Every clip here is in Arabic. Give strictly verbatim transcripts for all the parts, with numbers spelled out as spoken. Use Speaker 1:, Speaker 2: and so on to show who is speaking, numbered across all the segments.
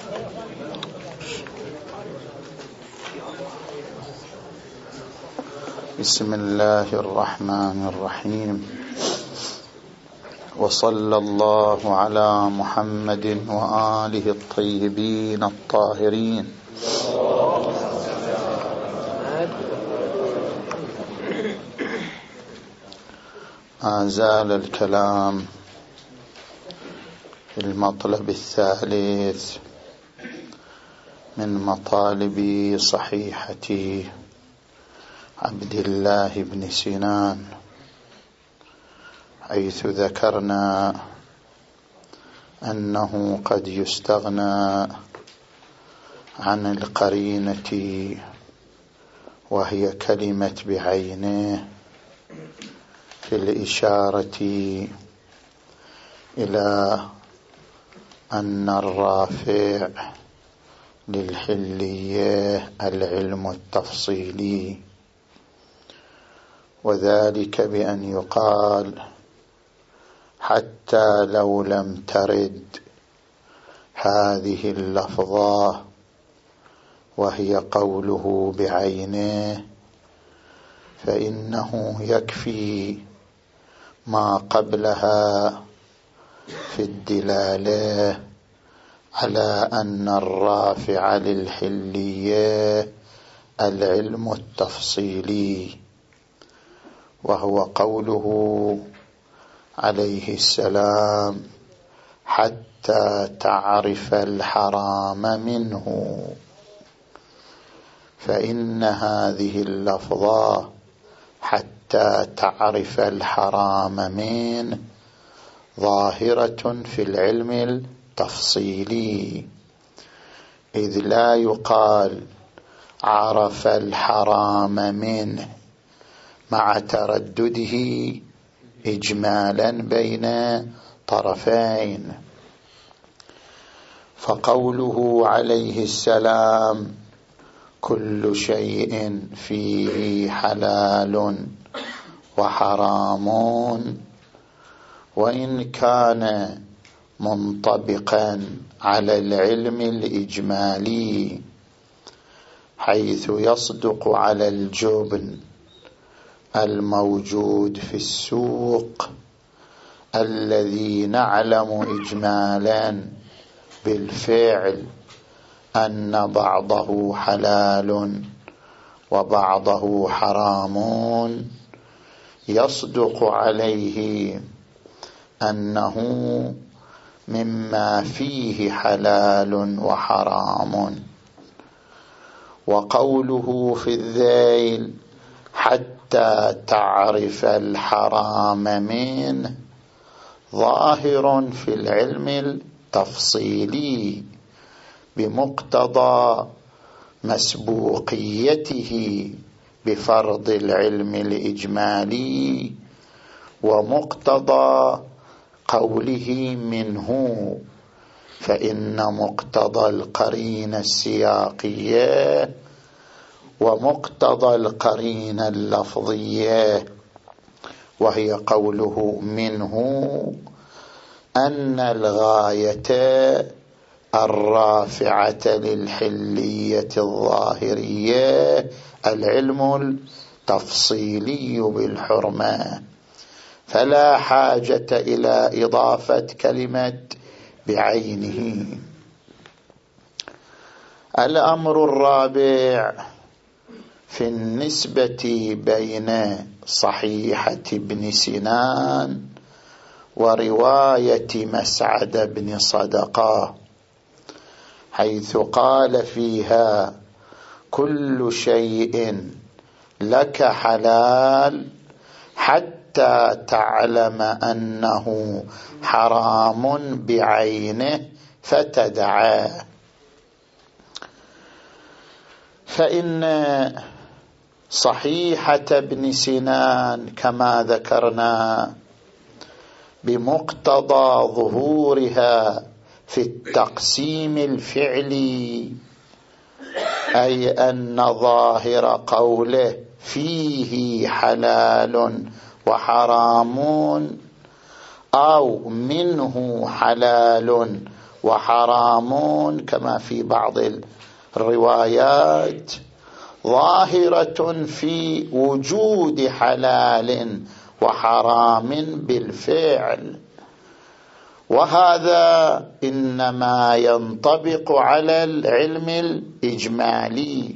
Speaker 1: بسم الله الرحمن الرحيم. وصلى الله على محمد وآله الطيبين الطاهرين. ما زال الكلام في المطلب الثالث من مطالب صحيحة عبد الله بن سنان، حيث ذكرنا أنه قد يستغنى عن القرينة وهي كلمة بعينه في الإشارة إلى أن الرافع للحلية العلم التفصيلي، وذلك بأن يقال حتى لو لم ترد هذه اللفظة وهي قوله بعينه، فإنه يكفي ما قبلها في الدلالة على أن الرافع للحلية العلم التفصيلي، وهو قوله عليه السلام حتى تعرف الحرام منه. فإن هذه اللفظة حتى تعرف الحرام منه ظاهرة في العلم التفصيلي، إذ لا يقال عرف الحرام منه مع تردده إجمالا بين طرفين. فقوله عليه السلام كل شيء فيه حلال وحرام، وإن كان منطبقا على العلم الإجمالي حيث يصدق على الجبن الموجود في السوق الذي نعلم إجمالا بالفعل أن بعضه حلال وبعضه حرام، يصدق عليه أنه مما فيه حلال وحرام. وقوله في الذيل حتى تعرف الحرام منه ظاهر في العلم التفصيلي بمقتضى مسبوقيته بفرض العلم الإجمالي، ومقتضى قوله منه، فإن مقتضى القرينة السياقية ومقتضى القرينة اللفظية وهي قوله منه أن الغاية الرافعة للحلية الظاهرية العلم التفصيلي بالحرمة، فلا حاجة إلى إضافة كلمة بعينه. الأمر الرابع في النسبة بين صحيحة ابن سنان ورواية مسعد بن صدقة، حيث قال فيها كل شيء لك حلال حتى تعلم أنه حرام بعينه فتدعاه. فإن صحيحة ابن سنان كما ذكرنا بمقتضى ظهورها في التقسيم الفعلي، أي أن ظاهر قوله فيه حلال وحرام أو منه حلال وحرام كما في بعض الروايات ظاهرة في وجود حلال وحرام بالفعل، وهذا إنما ينطبق على العلم الإجمالي،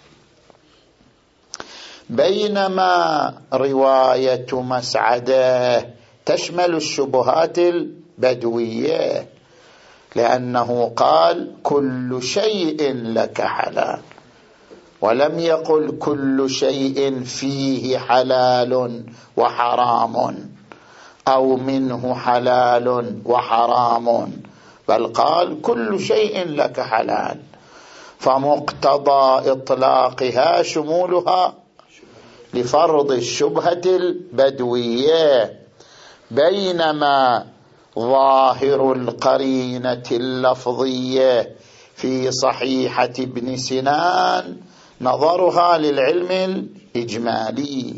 Speaker 1: بينما رواية مسعدة تشمل الشبهات البدوية، لأنه قال كل شيء لك حلال، ولم يقل كل شيء فيه حلال وحرام أو منه حلال وحرام، بل قال كل شيء لك حلال، فمقتضى إطلاقها شمولها لفرض الشبهة البدوية، بينما ظاهر القرينة اللفظية في صحيحة ابن سنان نظرها للعلم الإجمالي.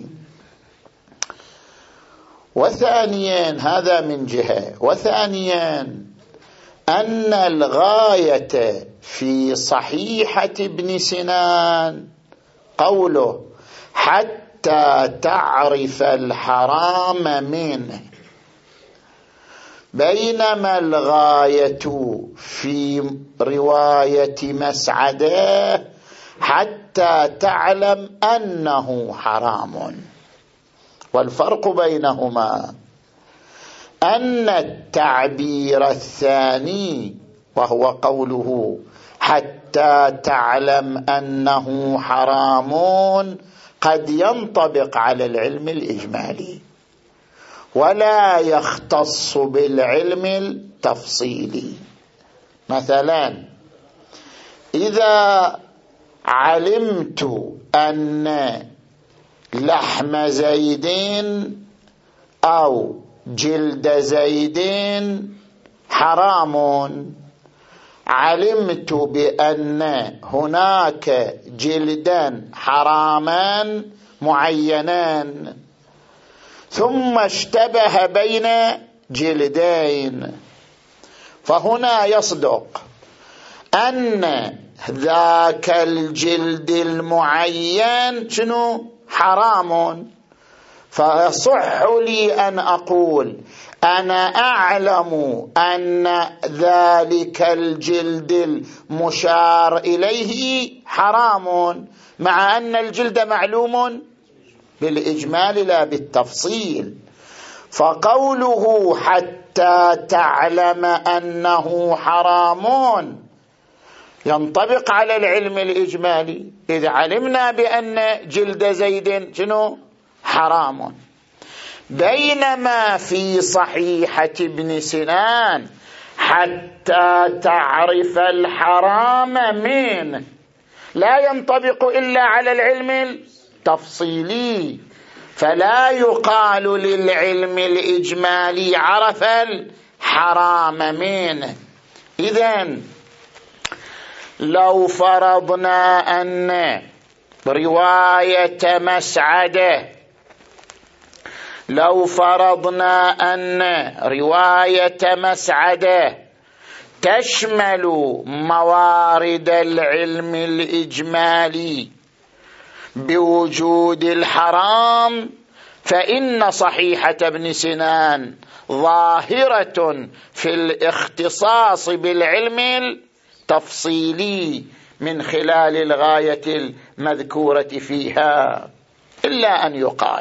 Speaker 1: وثانيا هذا من جهة، وثانيا أن الغاية في صحيحة ابن سنان قوله حتى تعرف الحرام منه، بينما الغاية في رواية مسعدة حتى تعلم أنه حرام. والفرق بينهما أن التعبير الثاني وهو قوله حتى تعلم أنه حرام قد ينطبق على العلم الإجمالي ولا يختص بالعلم التفصيلي. مثلا إذا علمت أن لحم زيد أو جلد زيد حرام، علمت بأن هناك جلدا حراما معينان، ثم اشتبه بين جلدين، فهنا يصدق أن ذاك الجلد المعين شنو حرام، فيصح لي أن أقول أنا أعلم أن ذلك الجلد المشار إليه حرام، مع أن الجلد معلوم بالإجمال لا بالتفصيل. فقوله حتى تعلم أنه حرام ينطبق على العلم الإجمالي، إذا علمنا بأن جلد زيد شنو حرام، بينما في صحيحة ابن سنان حتى تعرف الحرام منه لا ينطبق إلا على العلم التفصيلي، فلا يقال للعلم الإجمالي عرف الحرام منه. إذن لو فرضنا أن رواية مسعدة لو فرضنا أن رواية مسعدة تشمل موارد العلم الإجمالي بوجود الحرام، فإن صحيحة ابن سنان ظاهرة في الاختصاص بالعلم التفصيلي من خلال الغاية المذكورة فيها. إلا أن يقال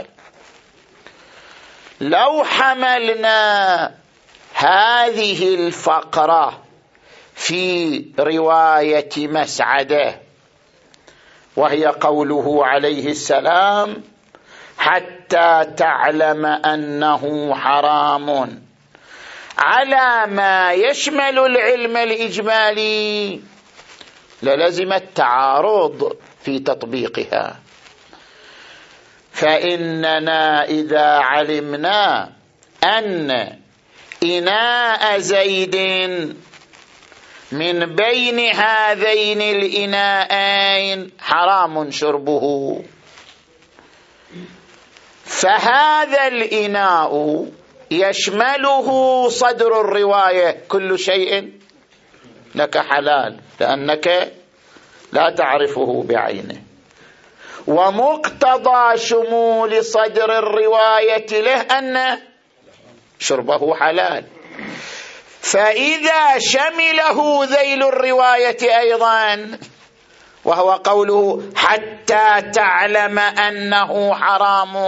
Speaker 1: لو حملنا هذه الفقرة في رواية مسعدة وهي قوله عليه السلام حتى تعلم أنه حرام على ما يشمل العلم الإجمالي، للزم التعارض في تطبيقها. فإننا إذا علمنا أن إناء زيد من بين هذين الإناءين حرام شربه، فهذا الإناء يشمله صدر الرواية كل شيء لك حلال لأنك لا تعرفه بعينه. ومقتضى شمول صدر الرواية له أن شربه حلال، فإذا شمله ذيل الرواية أيضا وهو قوله حتى تعلم أنه حرام،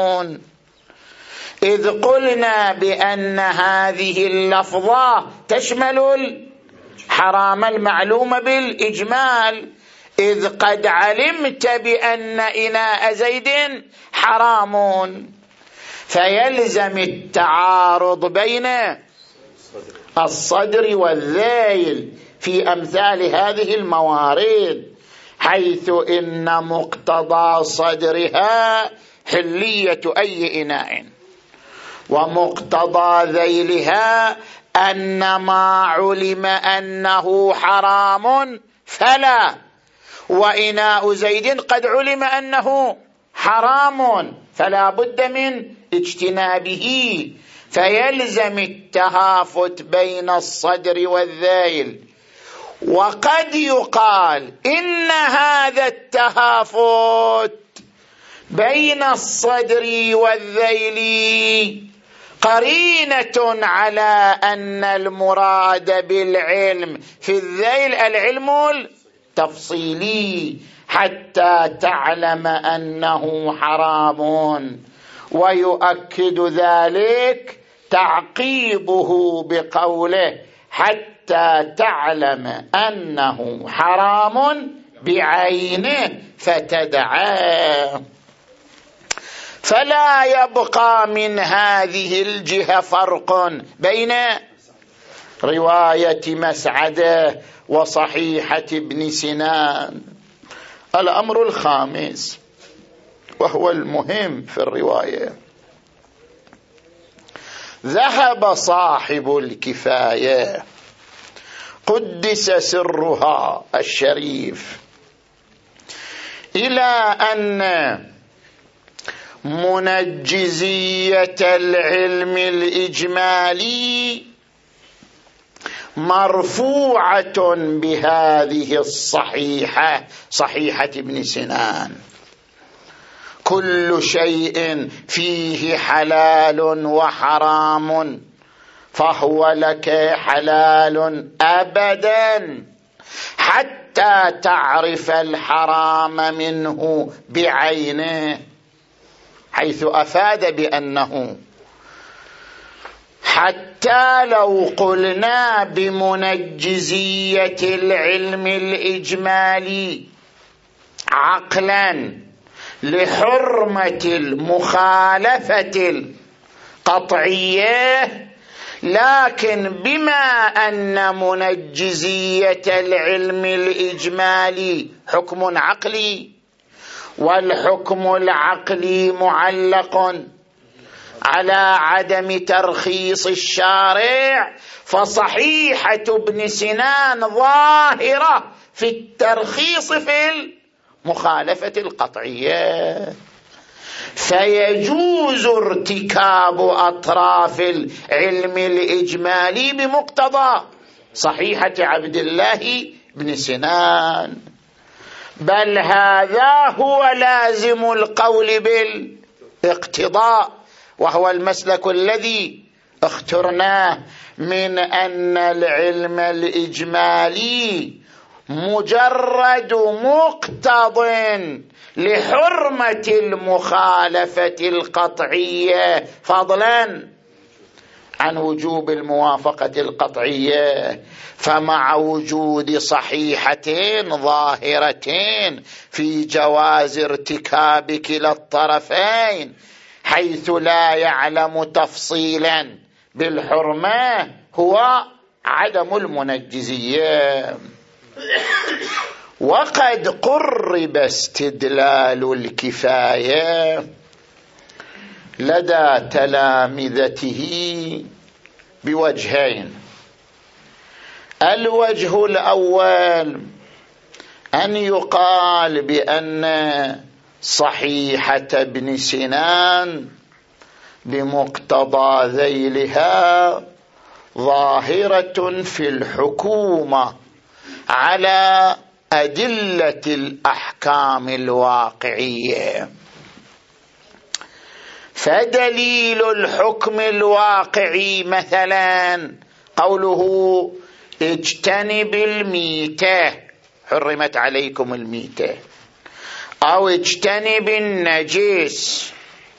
Speaker 1: إذ قلنا بأن هذه اللفظة تشمل الحرام المعلوم بالإجمال، إذ قد علمت بأن إناء زيد حرام، فيلزم التعارض بين الصدر والذيل في أمثال هذه الموارد، حيث إن مقتضى صدرها حلية أي إناء، ومقتضى ذيلها أن ما علم أنه حرام فلا، وإناء زيد قد علم أنه حرام فلا بد من اجتنابه، فيلزم التهافت بين الصدر والذيل. وقد يقال إن هذا التهافت بين الصدر والذيل قرينة على أن المراد بالعلم في الذيل العلم التفصيلي حتى تعلم أنه حرام، ويؤكد ذلك تعقيبه بقوله حتى تعلم أنه حرام بعينه فتدعاه. فلا يبقى من هذه الجهة فرق بين رواية مسعدة وصحيحة ابن سنان. الأمر الخامس وهو المهم في الرواية، ذهب صاحب الكفاية قدس سرها الشريف إلى أن منجزية العلم الإجمالي مرفوعة بهذه الصحيحة، صحيحة ابن سنان: كل شيء فيه حلال وحرام فهو لك حلال أبدا حتى تعرف الحرام منه بعينه، حيث أفاد بأنه حتى لو قلنا بمنجزية العلم الإجمالي عقلا لحرمة المخالفة القطعية، لكن بما أن منجزية العلم الإجمالي حكم عقلي، والحكم العقلي معلق على عدم ترخيص الشارع، فصحيحة ابن سنان ظاهرة في الترخيص في المخالفة القطعية، فيجوز ارتكاب أطراف العلم الإجمالي بمقتضى صحيحة عبد الله بن سنان، بل هذا هو لازم القول بالاقتضاء، وهو المسلك الذي اخترناه من أن العلم الإجمالي مجرد مقتض لحرمة المخالفة القطعية فضلا عن وجوب الموافقة القطعية، فمع وجود صحيحتين ظاهرتين في جواز ارتكاب كلا الطرفين، حيث لا يعلم تفصيلا بالحرمة هو عدم المنجزية. وقد قرب استدلال الكفاية لدى تلامذته بوجهين: الوجه الأول أن يقال بأن صحيحة ابن سنان بمقتضى ذيلها ظاهرة في الحكومة على أدلة الأحكام الواقعية. فدليل الحكم الواقعي مثلا قوله اجتنب الميتة، حرمت عليكم الميتة، أو اجتنب النجس.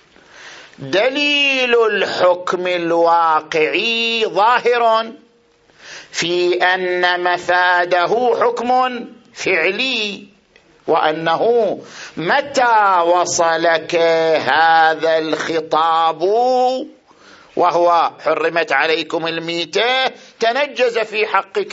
Speaker 1: دليل الحكم الواقعي ظاهر في أن مفاده حكم فعلي، وأنه متى وصلك هذا الخطاب وهو حرمت عليكم الميتة تنجز في حقك،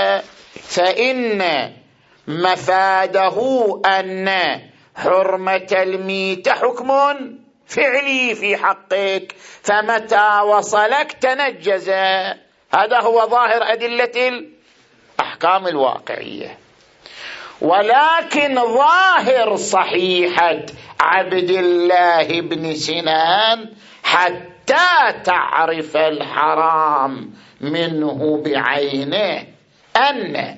Speaker 1: فإن مفاده أن حرمة الميتة حكم فعلي في حقك، فمتى وصلك تنجز. هذا هو ظاهر أدلة الأحكام الواقعية. ولكن ظاهر صحيحة عبد الله بن سنان حتى تعرف الحرام منه بعينه أن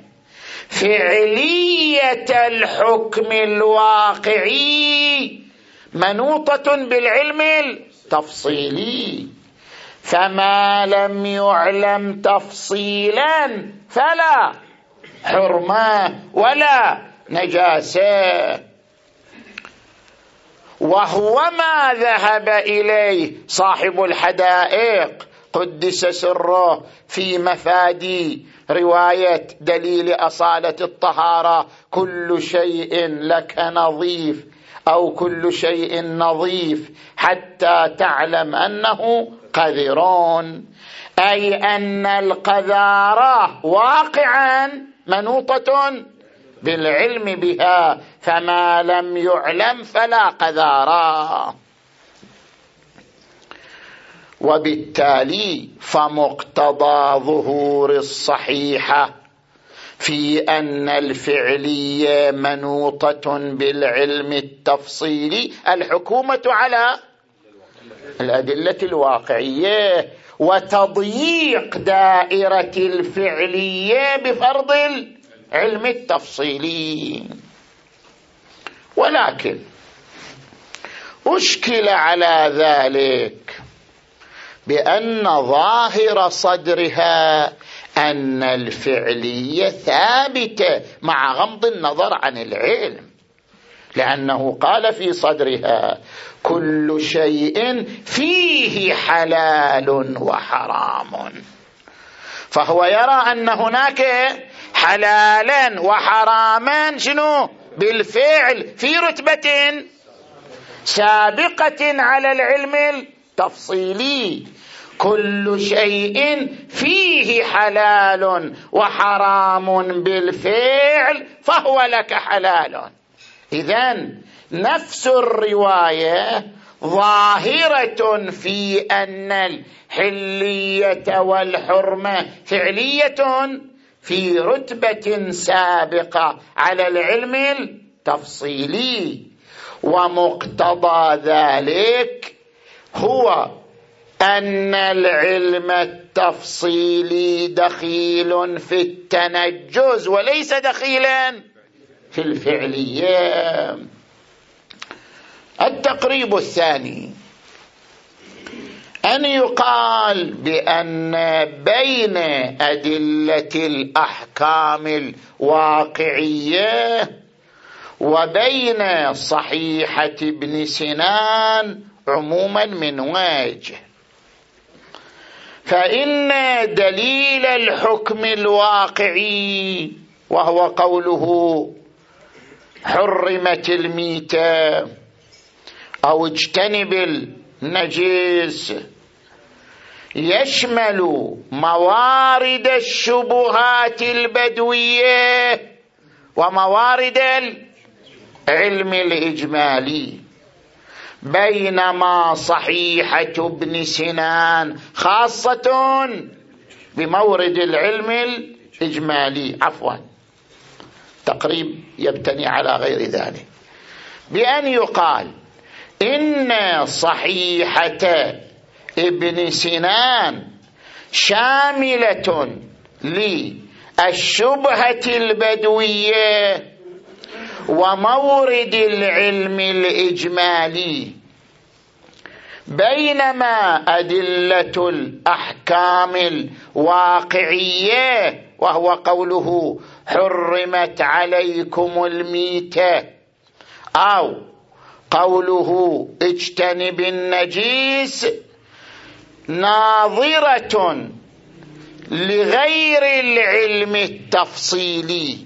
Speaker 1: فعلية الحكم الواقعي منوطة بالعلم التفصيلي، فما لم يعلم تفصيلا فلا حرمة ولا نجاسة. وهو ما ذهب إليه صاحب الحدائق قدس سره في مفاد رواية دليل أصالة الطهارة: كل شيء لك نظيف أو كل شيء نظيف حتى تعلم أنه قذرون، أي أن القذارة واقعا منوطة بالعلم بها، فما لم يعلم فلا قذارة. وبالتالي فمقتضى ظهور الصحيحة في أن الفعلية منوطة بالعلم التفصيلي الحكومة على الأدلة الواقعية، وتضييق دائرة الفعلية بفرض العلم التفصيلي. ولكن أشكل على ذلك بأن ظاهر صدرها أن الفعلية ثابتة مع غمض النظر عن العلم، لأنه قال في صدرها: كل شيء فيه حلال وحرام. فهو يرى أن هناك حلالا وحراما شنو بالفعل في رتبة سابقة على العلم التفصيلي. كل شيء فيه حلال وحرام بالفعل فهو لك حلال. إذن نفس الرواية ظاهرة في أن الحلية والحرمة فعلية في رتبة سابقة على العلم التفصيلي، ومقتضى ذلك هو أن العلم التفصيلي دخيل في التنجز وليس دخيلا في الفعلية. التقريب الثاني أن يقال بأن بين أدلة الأحكام الواقعية وبين صحيحة ابن سنان عموما من وجه. فإن دليل الحكم الواقعي وهو قوله حرمت الميتة أو اجتنب النجس يشمل موارد الشبهات البدوية وموارد العلم الإجمالي، بينما صحيحة ابن سنان خاصة بمورد العلم الإجمالي. عفوا تقريب يبتني على غير ذلك، بأن يقال إن صحيحة ابن سنان شاملة الشبهة البدوية ومورد العلم الإجمالي، بينما أدلة الأحكام الواقعية وهو قوله حرمت عليكم الميتة أو قوله اجتنب النجيس ناظرة لغير العلم التفصيلي،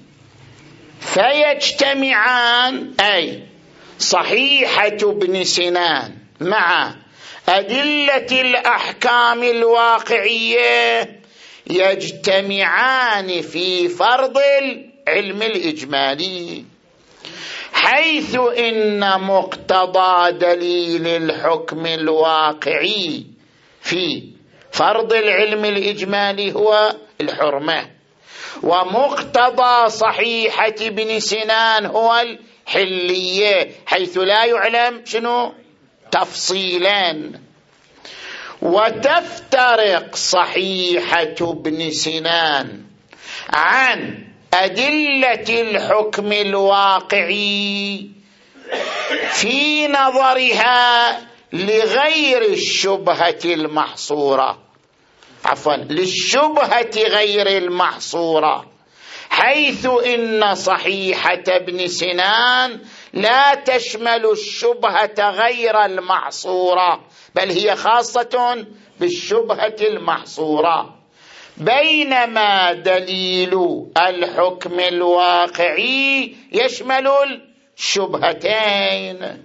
Speaker 1: فيجتمعان، أي صحيحة ابن سنان مع أدلة الأحكام الواقعية يجتمعان في فرض العلم الإجمالي، حيث إن مقتضى دليل الحكم الواقعي في فرض العلم الإجمالي هو الحرمة، ومقتضى صحيحة ابن سنان هو الحلية، حيث لا يعلم شنو تفصيلا. وتفترق صحيحة ابن سنان عن أدلة الحكم الواقعي في نظرها لغير الشبهة المحصورة، عفوا للشبهة غير المحصورة، حيث إن صحيحة ابن سنان لا تشمل الشبهة غير المحصورة، بل هي خاصة بالشبهة المحصورة، بينما دليل الحكم الواقعي يشمل الشبهتين.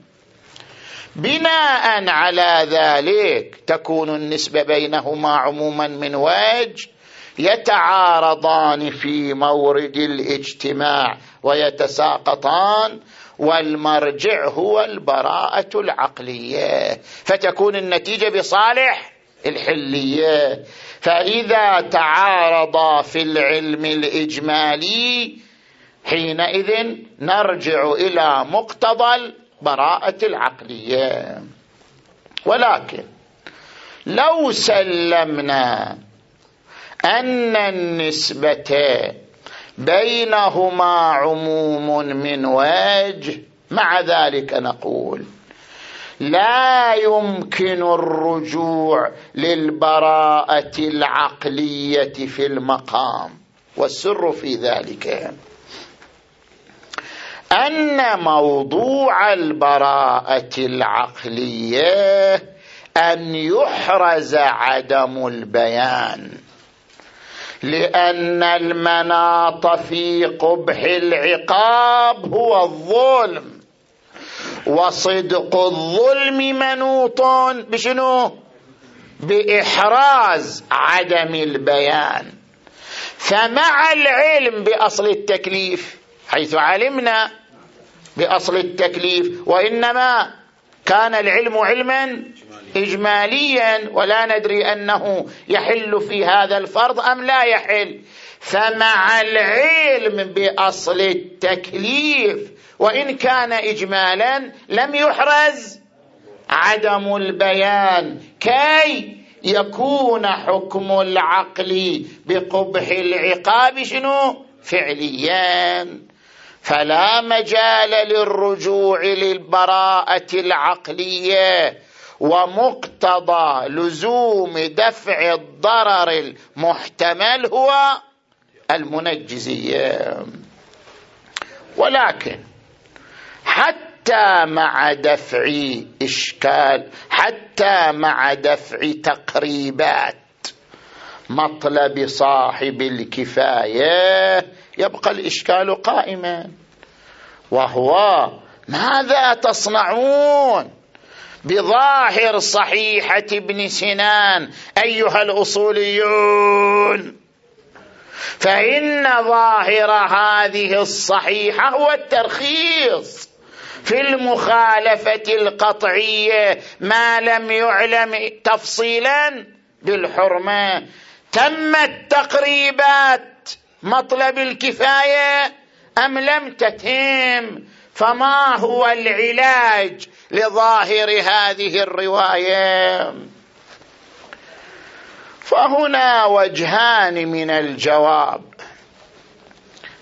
Speaker 1: بناء على ذلك تكون النسبة بينهما عموما من وجه، يتعارضان في مورد الاجتماع ويتساقطان، والمرجع هو البراءة العقلية، فتكون النتيجة بصالح الحلية. فإذا تعارضا في العلم الإجمالي حينئذ نرجع إلى مقتضى البراءة العقلية. ولكن لو سلمنا أن النسبة بينهما عموم من وجه، مع ذلك نقول لا يمكن الرجوع للبراءة العقلية في المقام، والسر في ذلك أن موضوع البراءة العقلية أن يحرز عدم البيان، لأن المناط في قبح العقاب هو الظلم، وصدق الظلم منوط بشنو؟ بإحراز عدم البيان. فمع العلم بأصل التكليف، حيث علمنا بأصل التكليف وإنما كان العلم علما إجماليا ولا ندري أنه يحل في هذا الفرض أم لا يحل، فمع العلم بأصل التكليف وإن كان إجمالا لم يحرز عدم البيان كي يكون حكم العقل بقبح العقاب شنو؟ فعليا. فلا مجال للرجوع للبراءة العقلية، ومقتضى لزوم دفع الضرر المحتمل هو المنجزية. ولكن حتى مع دفع إشكال، حتى مع دفع تقريبات مطلب صاحب الكفاية يبقى الإشكال قائما، وهو ماذا تصنعون بظاهر صحيحة ابن سنان أيها الأصوليون؟ فإن ظاهر هذه الصحيحة هو الترخيص في المخالفة القطعية ما لم يعلم تفصيلا بالحرمة. تمت تقريبات مطلب الكفاية أم لم تتم؟ فما هو العلاج لظاهر هذه الرواية؟ فهنا وجهان من الجواب.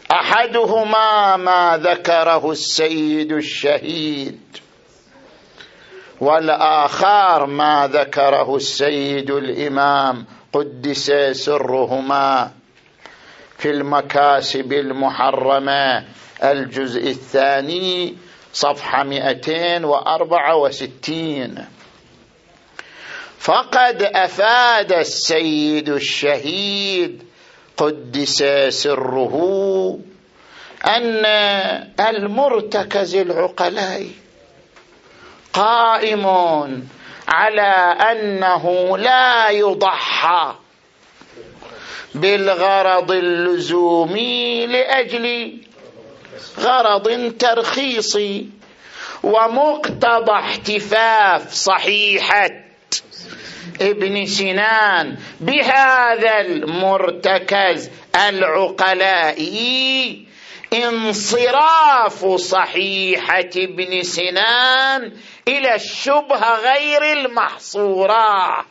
Speaker 1: أحدهما ما ذكره السيد الشهيد، والآخر ما ذكره السيد الإمام قدس سرهما في المكاسب المحرمة الجزء الثاني صفحة مئتين وأربعة وستين. فقد أفاد السيد الشهيد قدس سره أن المرتكز العقلاء قائم على أنه لا يضحى بالغرض اللزومي لأجل غرض ترخيصي، ومقتضى احتفاف صحيحة ابن سنان بهذا المرتكز العقلائي انصراف صحيحة ابن سنان إلى الشبهة غير المحصورة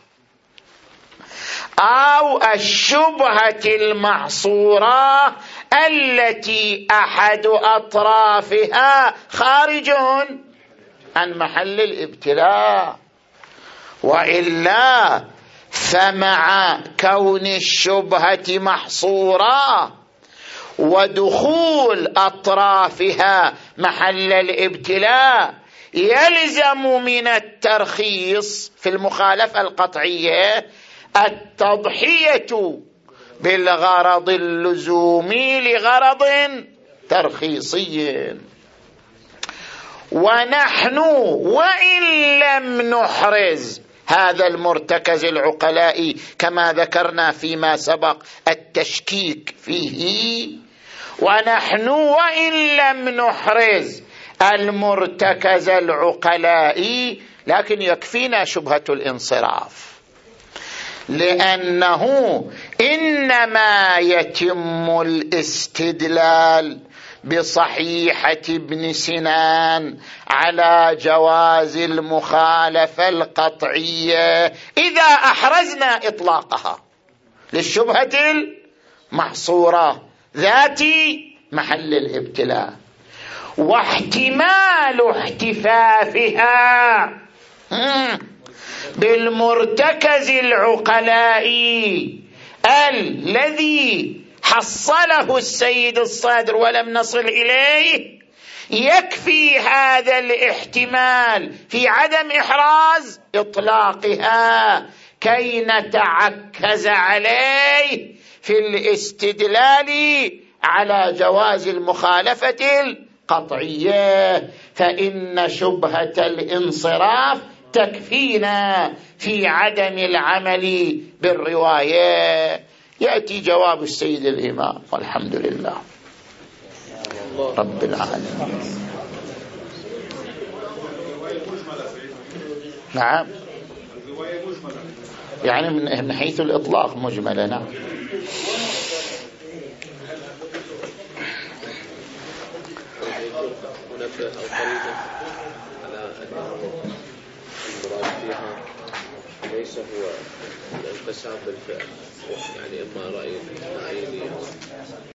Speaker 1: أو الشبهة المحصورة التي أحد أطرافها خارج عن محل الابتلاء. وإلا فمع كون الشبهة محصورة ودخول أطرافها محل الابتلاء يلزم من الترخيص في المخالفة القطعية التضحية بالغرض اللزومي لغرض ترخيصي. ونحن وإن لم نحرز هذا المرتكز العقلائي كما ذكرنا فيما سبق التشكيك فيه، ونحن وإن لم نحرز المرتكز العقلائي لكن يكفينا شبهة الانصراف، لأنه إنما يتم الاستدلال بصحيحة ابن سنان على جواز المخالفة القطعية إذا أحرزنا إطلاقها للشبهة المحصورة ذات محل الابتلاء. واحتمال احتفافها بالمرتكز العقلائي الذي حصله السيد الصادر ولم نصل إليه يكفي هذا الاحتمال في عدم إحراز إطلاقها كي نتعكز عليه في الاستدلال على جواز المخالفة القطعية، فإن شبهة الانصراف تكفينا في عدم العمل بالرواية. يأتي جواب السيد الإمام والحمد لله رب العالمين. نعم، يعني من حيث الإطلاق مجملة. نعم.
Speaker 2: هناك الطريقة على أنه المراد فيها ليس هو الانقسام بالفعل، يعني إما رأي معين